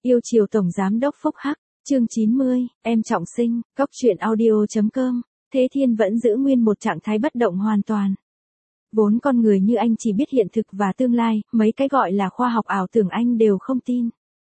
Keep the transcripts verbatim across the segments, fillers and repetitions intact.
Yêu chiều Tổng Giám đốc Phúc Hắc, chương chín mươi, em trọng sinh, cóc truyện audio.com, Thế Thiên vẫn giữ nguyên một trạng thái bất động hoàn toàn. Vốn con người như anh chỉ biết hiện thực và tương lai, mấy cái gọi là khoa học ảo tưởng anh đều không tin.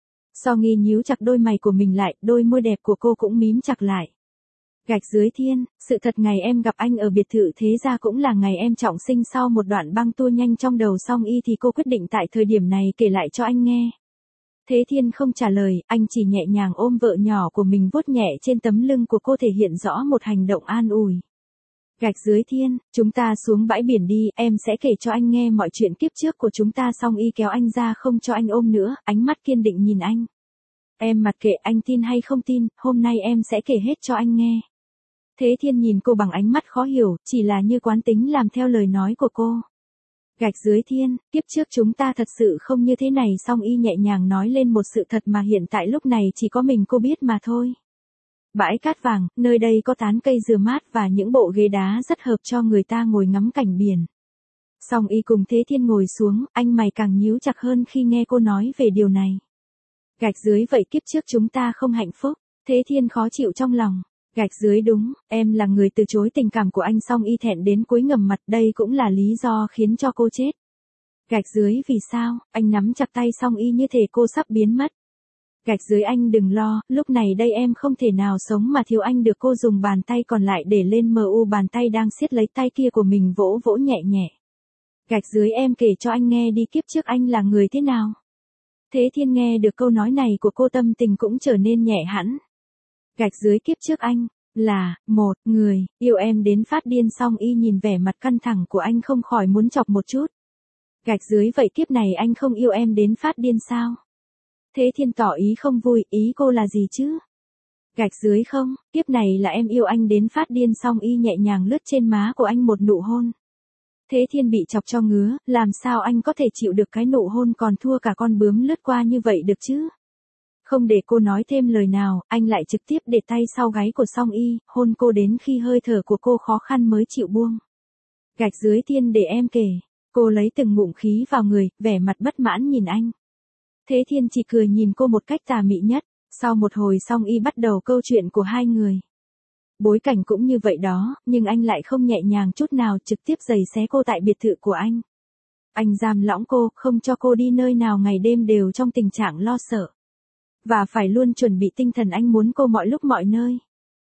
So Nghi nhíu chặt đôi mày của mình lại, đôi môi đẹp của cô cũng mím chặt lại. Gạch dưới Thiên, sự thật ngày em gặp anh ở biệt thự thế ra cũng là ngày em trọng sinh. Sau một đoạn băng tua nhanh trong đầu Song Y thì cô quyết định tại thời điểm này kể lại cho anh nghe. Thế Thiên không trả lời, anh chỉ nhẹ nhàng ôm vợ nhỏ của mình vuốt nhẹ trên tấm lưng của cô thể hiện rõ một hành động an ủi. Gạch dưới Thiên, chúng ta xuống bãi biển đi, em sẽ kể cho anh nghe mọi chuyện kiếp trước của chúng ta. Song Y kéo anh ra không cho anh ôm nữa, ánh mắt kiên định nhìn anh. Em mặc kệ anh tin hay không tin, hôm nay em sẽ kể hết cho anh nghe. Thế Thiên nhìn cô bằng ánh mắt khó hiểu, chỉ là như quán tính làm theo lời nói của cô. Gạch dưới Thiên, kiếp trước chúng ta thật sự không như thế này. Song Y nhẹ nhàng nói lên một sự thật mà hiện tại lúc này chỉ có mình cô biết mà thôi. Bãi cát vàng, nơi đây có tán cây dừa mát và những bộ ghế đá rất hợp cho người ta ngồi ngắm cảnh biển. Song Y cùng Thế Thiên ngồi xuống, anh mày càng nhíu chặt hơn khi nghe cô nói về điều này. Gạch dưới vậy kiếp trước chúng ta không hạnh phúc. Thế Thiên khó chịu trong lòng. Gạch dưới đúng, em là người từ chối tình cảm của anh. Song Y thẹn đến cúi ngầm mặt, đây cũng là lý do khiến cho cô chết. Gạch dưới vì sao, anh nắm chặt tay Song Y như thể cô sắp biến mất. Gạch dưới anh đừng lo, lúc này đây em không thể nào sống mà thiếu anh được. Cô dùng bàn tay còn lại để lên mờ u bàn tay đang siết lấy tay kia của mình, vỗ vỗ nhẹ nhẹ. Gạch dưới em kể cho anh nghe đi, kiếp trước anh là người thế nào. Thế Thiên nghe được câu nói này của cô tâm tình cũng trở nên nhẹ hẳn. Gạch dưới kiếp trước anh, là, một, người, yêu em đến phát điên. Song Y nhìn vẻ mặt căng thẳng của anh không khỏi muốn chọc một chút. Gạch dưới vậy kiếp này anh không yêu em đến phát điên sao? Thế Thiên tỏ ý không vui, ý cô là gì chứ? Gạch dưới không, kiếp này là em yêu anh đến phát điên. Song Y nhẹ nhàng lướt trên má của anh một nụ hôn. Thế Thiên bị chọc cho ngứa, làm sao anh có thể chịu được cái nụ hôn còn thua cả con bướm lướt qua như vậy được chứ? Không để cô nói thêm lời nào, anh lại trực tiếp để tay sau gáy của Song Y, hôn cô đến khi hơi thở của cô khó khăn mới chịu buông. Gạch dưới Thiên để em kể. Cô lấy từng ngụm khí vào người, vẻ mặt bất mãn nhìn anh. Thế Thiên chỉ cười nhìn cô một cách tà mị nhất. Sau một hồi Song Y bắt đầu câu chuyện của hai người. Bối cảnh cũng như vậy đó, nhưng anh lại không nhẹ nhàng chút nào, trực tiếp giày xé cô tại biệt thự của anh. Anh giam lỏng cô, không cho cô đi nơi nào, ngày đêm đều trong tình trạng lo sợ. Và phải luôn chuẩn bị tinh thần, anh muốn cô mọi lúc mọi nơi.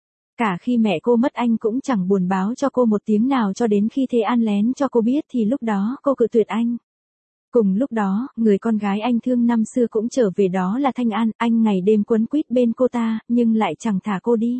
Cả khi mẹ cô mất anh cũng chẳng buồn báo cho cô một tiếng nào, cho đến khi Thế An lén cho cô biết thì lúc đó cô cự tuyệt anh. Cùng lúc đó, người con gái anh thương năm xưa cũng trở về, đó là Thanh An. Anh ngày đêm quấn quýt bên cô ta, nhưng lại chẳng thả cô đi.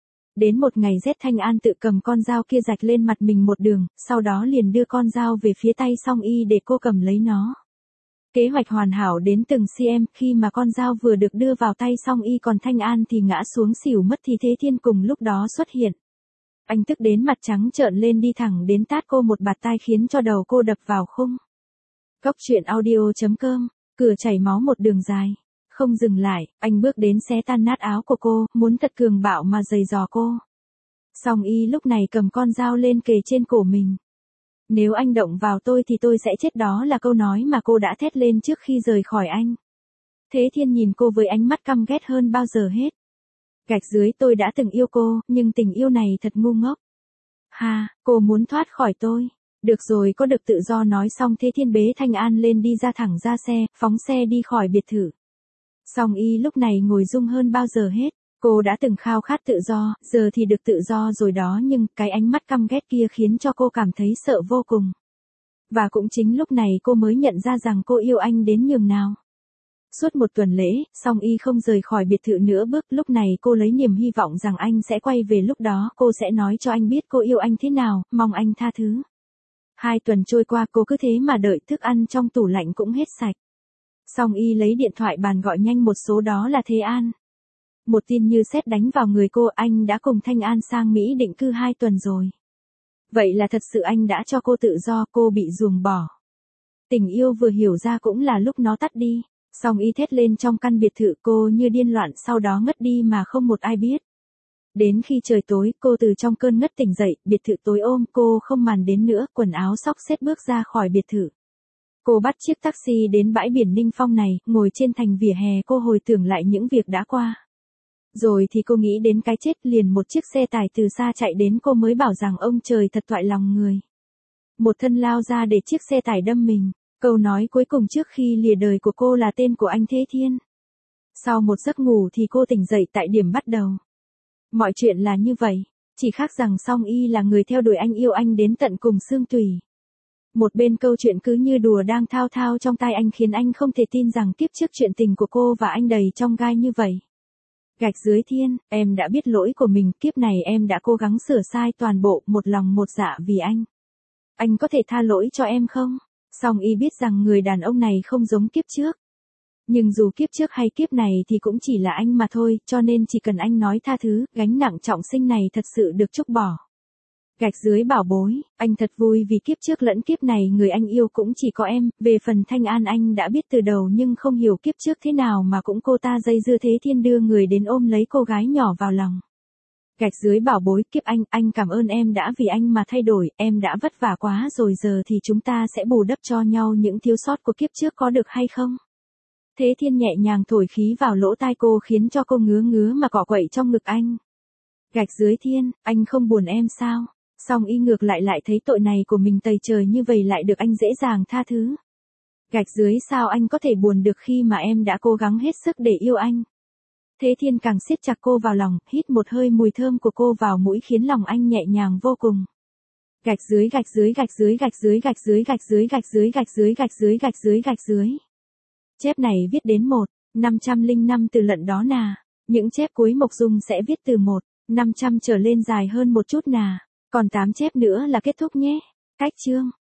Đến một ngày rét, Thanh An tự cầm con dao kia rạch lên mặt mình một đường, sau đó liền đưa con dao về phía tay Song Y để cô cầm lấy nó. Kế hoạch hoàn hảo đến từng cm, khi mà con dao vừa được đưa vào tay Song Y còn Thanh An thì ngã xuống xỉu mất thì Thế Thiên cùng lúc đó xuất hiện. Anh tức đến mặt trắng trợn lên, đi thẳng đến tát cô một bạt tai khiến cho đầu cô đập vào khung. Cóc truyện audio.com, cửa chảy máu một đường dài. Không dừng lại, anh bước đến xé tan nát áo của cô, muốn thật cường bạo mà giày giò cô. Song Y lúc này cầm con dao lên kề trên cổ mình. Nếu anh động vào tôi thì tôi sẽ chết, đó là câu nói mà cô đã thét lên trước khi rời khỏi anh. Thế Thiên nhìn cô với ánh mắt căm ghét hơn bao giờ hết. Gạch dưới tôi đã từng yêu cô, nhưng tình yêu này thật ngu ngốc. Ha, cô muốn thoát khỏi tôi. Được rồi, có được tự do. Nói xong Thế Thiên bế Thanh An lên đi ra thẳng ra xe, phóng xe đi khỏi biệt thự. Song Y lúc này ngồi rung hơn bao giờ hết. Cô đã từng khao khát tự do, giờ thì được tự do rồi đó, nhưng cái ánh mắt căm ghét kia khiến cho cô cảm thấy sợ vô cùng. Và cũng chính lúc này cô mới nhận ra rằng cô yêu anh đến nhường nào. Suốt một tuần lễ, Song Y không rời khỏi biệt thự nữa bước. Lúc này cô lấy niềm hy vọng rằng anh sẽ quay về, lúc đó cô sẽ nói cho anh biết cô yêu anh thế nào, mong anh tha thứ. Hai tuần trôi qua, cô cứ thế mà đợi, thức ăn trong tủ lạnh cũng hết sạch. Song Y lấy điện thoại bàn gọi nhanh một số, đó là Thế An. Một tin như sét đánh vào người cô, anh đã cùng Thanh An sang Mỹ định cư hai tuần rồi. Vậy là thật sự anh đã cho cô tự do, cô bị ruồng bỏ. Tình yêu vừa hiểu ra cũng là lúc nó tắt đi. Song Y thét lên trong căn biệt thự, cô như điên loạn, sau đó ngất đi mà không một ai biết. Đến khi trời tối, cô từ trong cơn ngất tỉnh dậy, biệt thự tối ôm, cô không màn đến nữa, quần áo xốc xếch bước ra khỏi biệt thự. Cô bắt chiếc taxi đến bãi biển Ninh Phong này, ngồi trên thành vỉa hè cô hồi tưởng lại những việc đã qua. Rồi thì cô nghĩ đến cái chết, liền một chiếc xe tải từ xa chạy đến, cô mới bảo rằng ông trời thật toại lòng người. Một thân lao ra để chiếc xe tải đâm mình. Câu nói cuối cùng trước khi lìa đời của cô là tên của anh Thế Thiên. Sau một giấc ngủ thì cô tỉnh dậy tại điểm bắt đầu. Mọi chuyện là như vậy, chỉ khác rằng Song Y là người theo đuổi anh, yêu anh đến tận cùng xương tủy. Một bên câu chuyện cứ như đùa đang thao thao trong tai anh, khiến anh không thể tin rằng kiếp trước chuyện tình của cô và anh đầy trong gai như vậy. Gạch dưới thiên, em đã biết lỗi của mình, kiếp này em đã cố gắng sửa sai toàn bộ, một lòng một dạ vì anh. Anh có thể tha lỗi cho em không? Song Y biết rằng người đàn ông này không giống kiếp trước. Nhưng dù kiếp trước hay kiếp này thì cũng chỉ là anh mà thôi, cho nên chỉ cần anh nói tha thứ, gánh nặng trọng sinh này thật sự được trút bỏ. Gạch dưới bảo bối, anh thật vui vì kiếp trước lẫn kiếp này người anh yêu cũng chỉ có em. Về phần Thanh An anh đã biết từ đầu nhưng không hiểu kiếp trước thế nào mà cũng cô ta dây dưa Thế Thiên đưa người đến ôm lấy cô gái nhỏ vào lòng. Gạch dưới bảo bối, kiếp anh, anh cảm ơn em đã vì anh mà thay đổi, em đã vất vả quá rồi, giờ thì chúng ta sẽ bù đắp cho nhau những thiếu sót của kiếp trước, có được hay không? Thế Thiên nhẹ nhàng thổi khí vào lỗ tai cô khiến cho cô ngứa ngứa mà cọ quậy trong ngực anh. Gạch dưới thiên, anh không buồn em sao? Song Y ngược lại lại thấy tội này của mình tày trời như vậy lại được anh dễ dàng tha thứ. Gạch dưới, sao anh có thể buồn được khi mà em đã cố gắng hết sức để yêu anh? Thế Thiên càng siết chặt cô vào lòng, hít một hơi mùi thơm của cô vào mũi khiến lòng anh nhẹ nhàng vô cùng. Gạch dưới gạch dưới gạch dưới gạch dưới gạch dưới gạch dưới gạch dưới gạch dưới gạch dưới gạch dưới gạch dưới. Chép này viết đến một năm trăm lẻ năm từ lận đó nà. Những chép cuối Mộc Dung sẽ viết từ một năm trăm trở lên dài hơn một chút nà. Còn tám chép nữa là kết thúc nhé. Cách chương